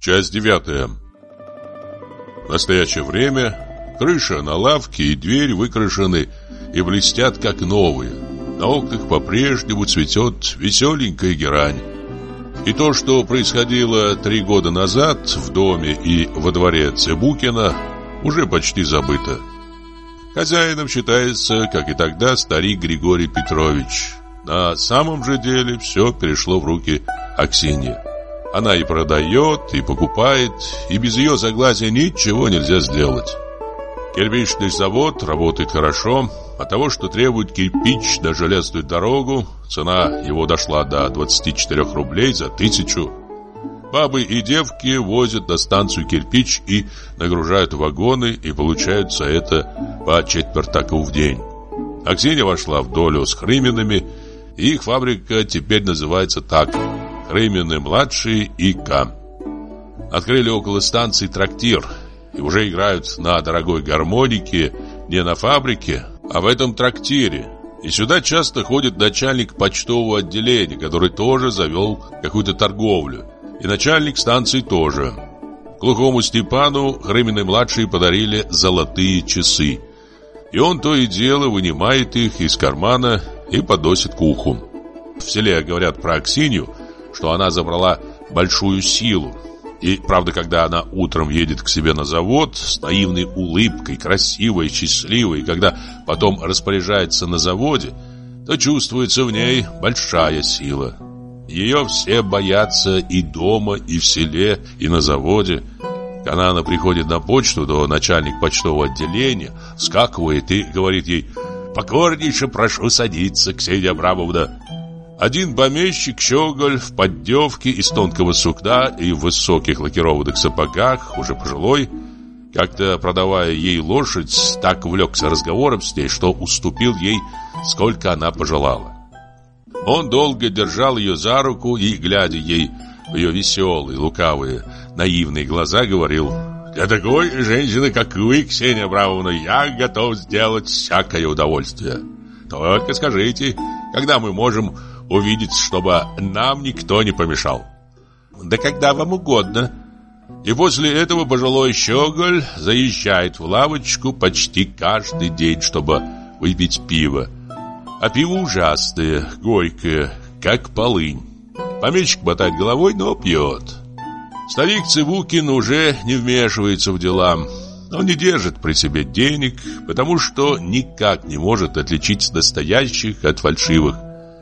Часть 9. В настоящее время крыша на лавке и дверь выкрашены и блестят как новые. На окнах по-прежнему цветет веселенькая герань. И то, что происходило 3 года назад в доме и во дворе Цыбукина, уже почти забыто. Хозяином считается, как и тогда, старик Григорий Петрович. На самом же деле все перешло в руки Аксиньи. Она и продает, и покупает, и без ее согласия ничего нельзя сделать. Кирпичный завод работает хорошо. От того, что требует кирпич на железную дорогу, цена его дошла до 24 рублей за 1000. Бабы и девки возят на станцию кирпич и нагружают вагоны, и получают за это по четвертаку в день. Аксинья вошла в долю с Хрымиными, и их фабрика теперь называется так: Хрымины-младшие и К. Открыли около станции трактир, и уже играют на дорогой гармонике не на фабрике, а в этом трактире. И сюда часто ходит начальник почтового отделения, который тоже завел какую-то торговлю. И начальник станции тоже. Глухому Степану Хрымины-младшие подарили золотые часы. И он то и дело вынимает их из кармана и подносит к уху. В селе говорят про Аксинью, что она забрала большую силу. И правда, когда она утром едет к себе на завод с наивной улыбкой, красивой, счастливой, и когда потом распоряжается на заводе, то чувствуется в ней большая сила. Ее все боятся и дома, и в селе, и на заводе. Когда она приходит на почту, то начальник почтового отделения вскакивает и говорит ей: «Покорнейше прошу садиться, Ксения Абрамовна». Один помещик, щеголь, в поддевке из тонкого сукна и в высоких лакированных сапогах, уже пожилой, как-то продавая ей лошадь, так увлекся разговором с ней, что уступил ей, сколько она пожелала. Он долго держал ее за руку и, глядя ей в ее веселые, лукавые, наивные глаза, говорил: «Для такой женщины, как вы, Ксения Абрамовна, я готов сделать всякое удовольствие. Только скажите, когда мы можем увидеть, чтобы нам никто не помешал?» «Да когда вам угодно». И после этого пожилой щеголь заезжает в лавочку почти каждый день, чтобы выпить пиво. А пиво ужасное, горькое, как полынь. Помещик мотает головой, но пьет. Старик Цыбукин уже не вмешивается в дела. Он не держит при себе денег, потому что никак не может отличить настоящих от фальшивых.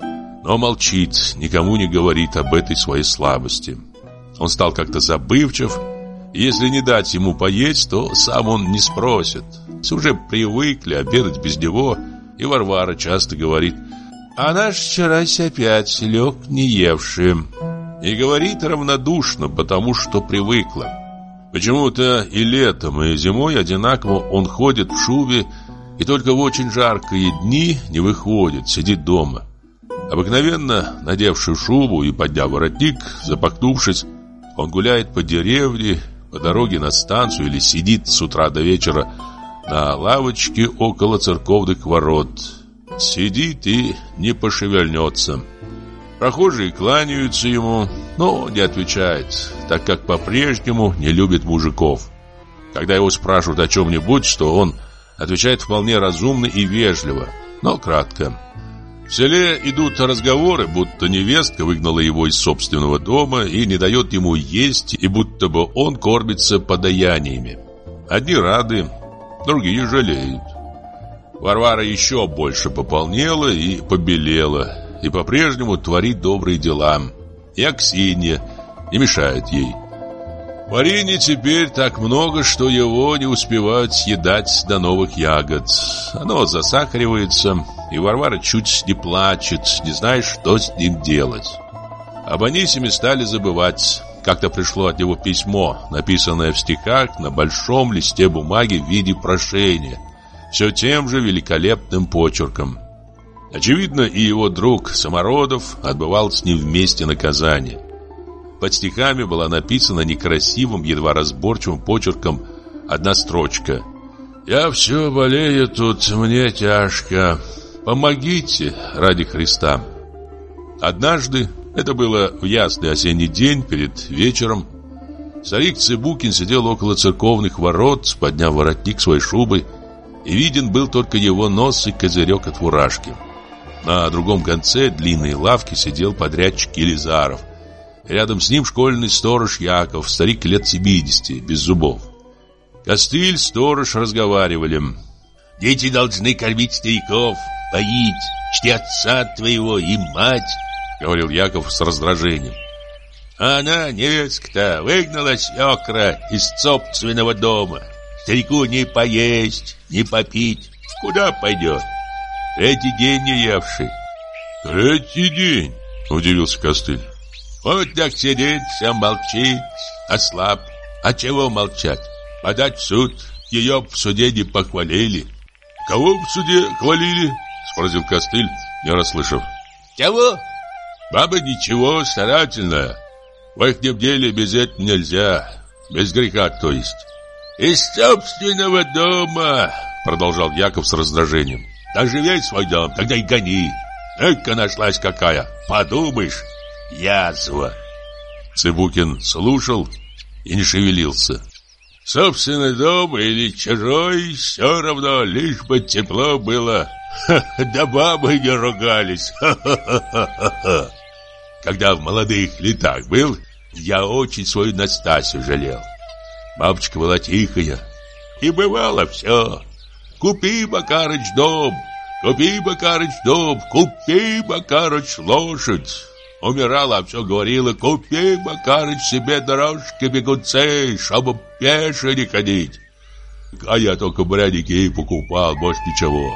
Но молчит, никому не говорит об этой своей слабости. Он стал как-то забывчив, и если не дать ему поесть, то сам он не спросит. Все уже привыкли обедать без него, и Варвара часто говорит: «А наш вчерась опять лег не евшим». И говорит равнодушно, потому что привыкла. Почему-то и летом, и зимой одинаково он ходит в шубе, и только в очень жаркие дни не выходит, сидит дома. Обыкновенно, надевший шубу и подняв воротник, запахнувшись, он гуляет по деревне, по дороге на станцию или сидит с утра до вечера на лавочке около церковных ворот. Сидит и не пошевельнется. Прохожие кланяются ему, но не отвечает, так как по-прежнему не любит мужиков. Когда его спрашивают о чем-нибудь, что он отвечает вполне разумно и вежливо, но кратко. В селе идут разговоры, будто невестка выгнала его из собственного дома и не дает ему есть, и будто бы он кормится подаяниями. Одни рады, другие жалеют. Варвара еще больше пополнела и побелела, и по-прежнему творит добрые дела. И Аксинья не мешает ей. Варенья теперь так много, что его не успевают съедать до новых ягод. Оно засахаривается, и Варвара чуть не плачет, не зная, что с ним делать. Об Анисиме стали забывать. Как-то пришло от него письмо, написанное в стихах на большом листе бумаги в виде прошения, все тем же великолепным почерком. Очевидно, и его друг Самородов отбывал с ним вместе наказание. Под стихами была написана некрасивым, едва разборчивым почерком одна строчка: «Я все болею тут, мне тяжко. Помогите ради Христа». Однажды, это было в ясный осенний день перед вечером, Старик Цыбукин сидел около церковных ворот, подняв воротник своей шубы, и виден был только его нос и козырек от фуражки. На другом конце длинной лавки сидел подрядчик Елизаров. Рядом с ним школьный сторож Яков, старик лет 70, без зубов. Костыль, сторож разговаривали. «Дети должны кормить стариков, поить, чти отца твоего и мать», — говорил Яков с раздражением. «А она, невестка-то, выгнала свекра из собственного дома. Старику не поесть, не попить. Куда пойдет? Третий день не евший». «Третий день?» — удивился Костыль. «Вот так сидит, все молчит, ослаб. А чего молчать? Подать в суд, ее в суде не похвалили». «Кого в суде хвалили?» — спросил Костыль, не расслышав. «Кого?» «Баба ничего, старательная. В ихнем деле без этого нельзя. Без греха, то есть». «Из собственного дома», — продолжал Яков с раздражением. «Да живей свой дом, тогда и гони. Эка нашлась какая, подумаешь, язва». Цыбукин слушал и не шевелился. «Собственный дом или чужой, все равно, лишь бы тепло было. Да бабы не ругались. Когда в молодых летах был, я очень свою Настасью жалел. Бабочка была тихая, и бывало все. Купи, Макарыч, дом, купи, Макарыч, дом, купи, Макарыч, лошадь. Умирала, а все говорила: купи, Макарыч, себе дорожки бегунцы, чтобы пеше не ходить. А я только бряники и покупал, больше ничего.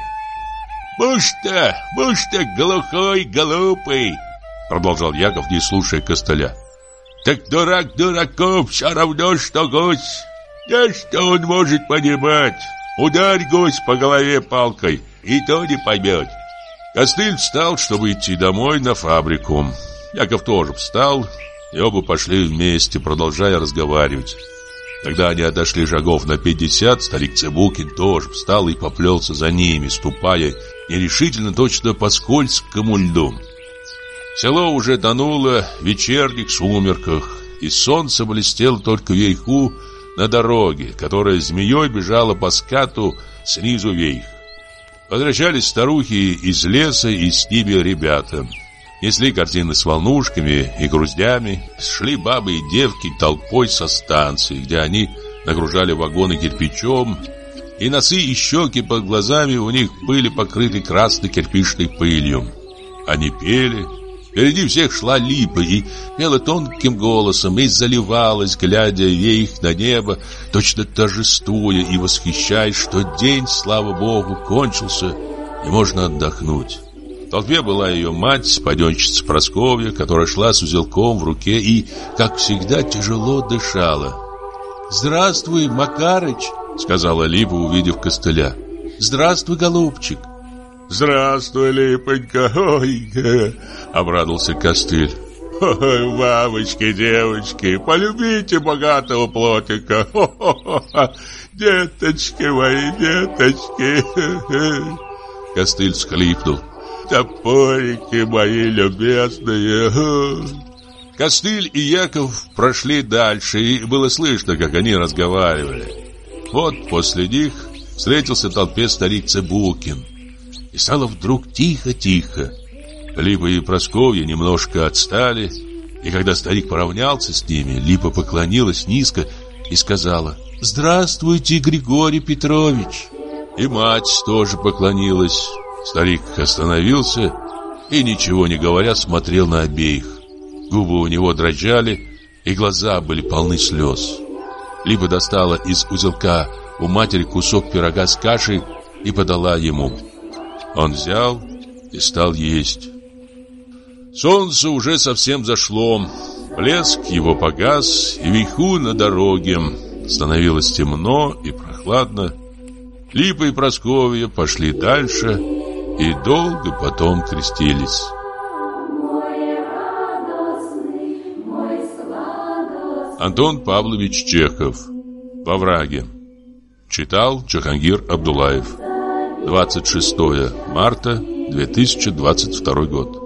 Муж-то глухой, глупый», — продолжал Яков, не слушая Костыля. «Так дурак дураков все равно, что гусь. Да что он может понимать? Ударь гусь по голове палкой, и то не поймет». Костыль встал, чтобы идти домой на фабрику. Яков тоже встал, и оба пошли вместе, продолжая разговаривать. Когда они отошли шагов на 50, старик Цыбукин тоже встал и поплелся за ними, ступая нерешительно, точно по скользкому льду. Село уже тонуло в вечерних сумерках, и солнце блестело только вверху на дороге, которая змеей бежала по скату снизу вверх. Возвращались старухи из леса, и с ними ребята. Несли корзины с волнушками и груздями. Шли бабы и девки толпой со станции, где они нагружали вагоны кирпичом, и носы и щеки под глазами у них были покрыты красной кирпичной пылью. Они пели. Впереди всех шла Липа и пела тонким голосом и заливалась, глядя вверх на небо, точно торжествуя и восхищаясь, что день, слава Богу, кончился и можно отдохнуть. В толпе была ее мать, паденщица Прасковья, которая шла с узелком в руке и, как всегда, тяжело дышала. «Здравствуй, Макарыч», — сказала Липа, увидев Костыля. «Здравствуй, голубчик». «Здравствуй, Липонька, ой!» — обрадовался Костыль. «Ой, мамочки, девочки, полюбите богатого плотника! Деточки мои, деточки!» Костыль всхлипнул. «Топорики мои любезные!» Костыль и Яков прошли дальше, и было слышно, как они разговаривали. Вот после них встретился в толпе старик Цыбукин. И стало вдруг тихо-тихо. Липа и Прасковья немножко отстали, и когда старик поравнялся с ними, Липа поклонилась низко и сказала: «Здравствуйте, Григорий Петрович!» И мать тоже поклонилась. Старик остановился и, ничего не говоря, смотрел на обеих. Губы у него дрожали, и глаза были полны слез. Липа достала из узелка у матери кусок пирога с кашей и подала ему. Он взял и стал есть. Солнце уже совсем зашло. Блеск его погас, и вверху на дороге становилось темно и прохладно. Липа и Прасковья пошли дальше и долго потом крестились. Антон Павлович Чехов. «Во враге». Читал Джахангир Абдулаев. 26 марта 2022 год.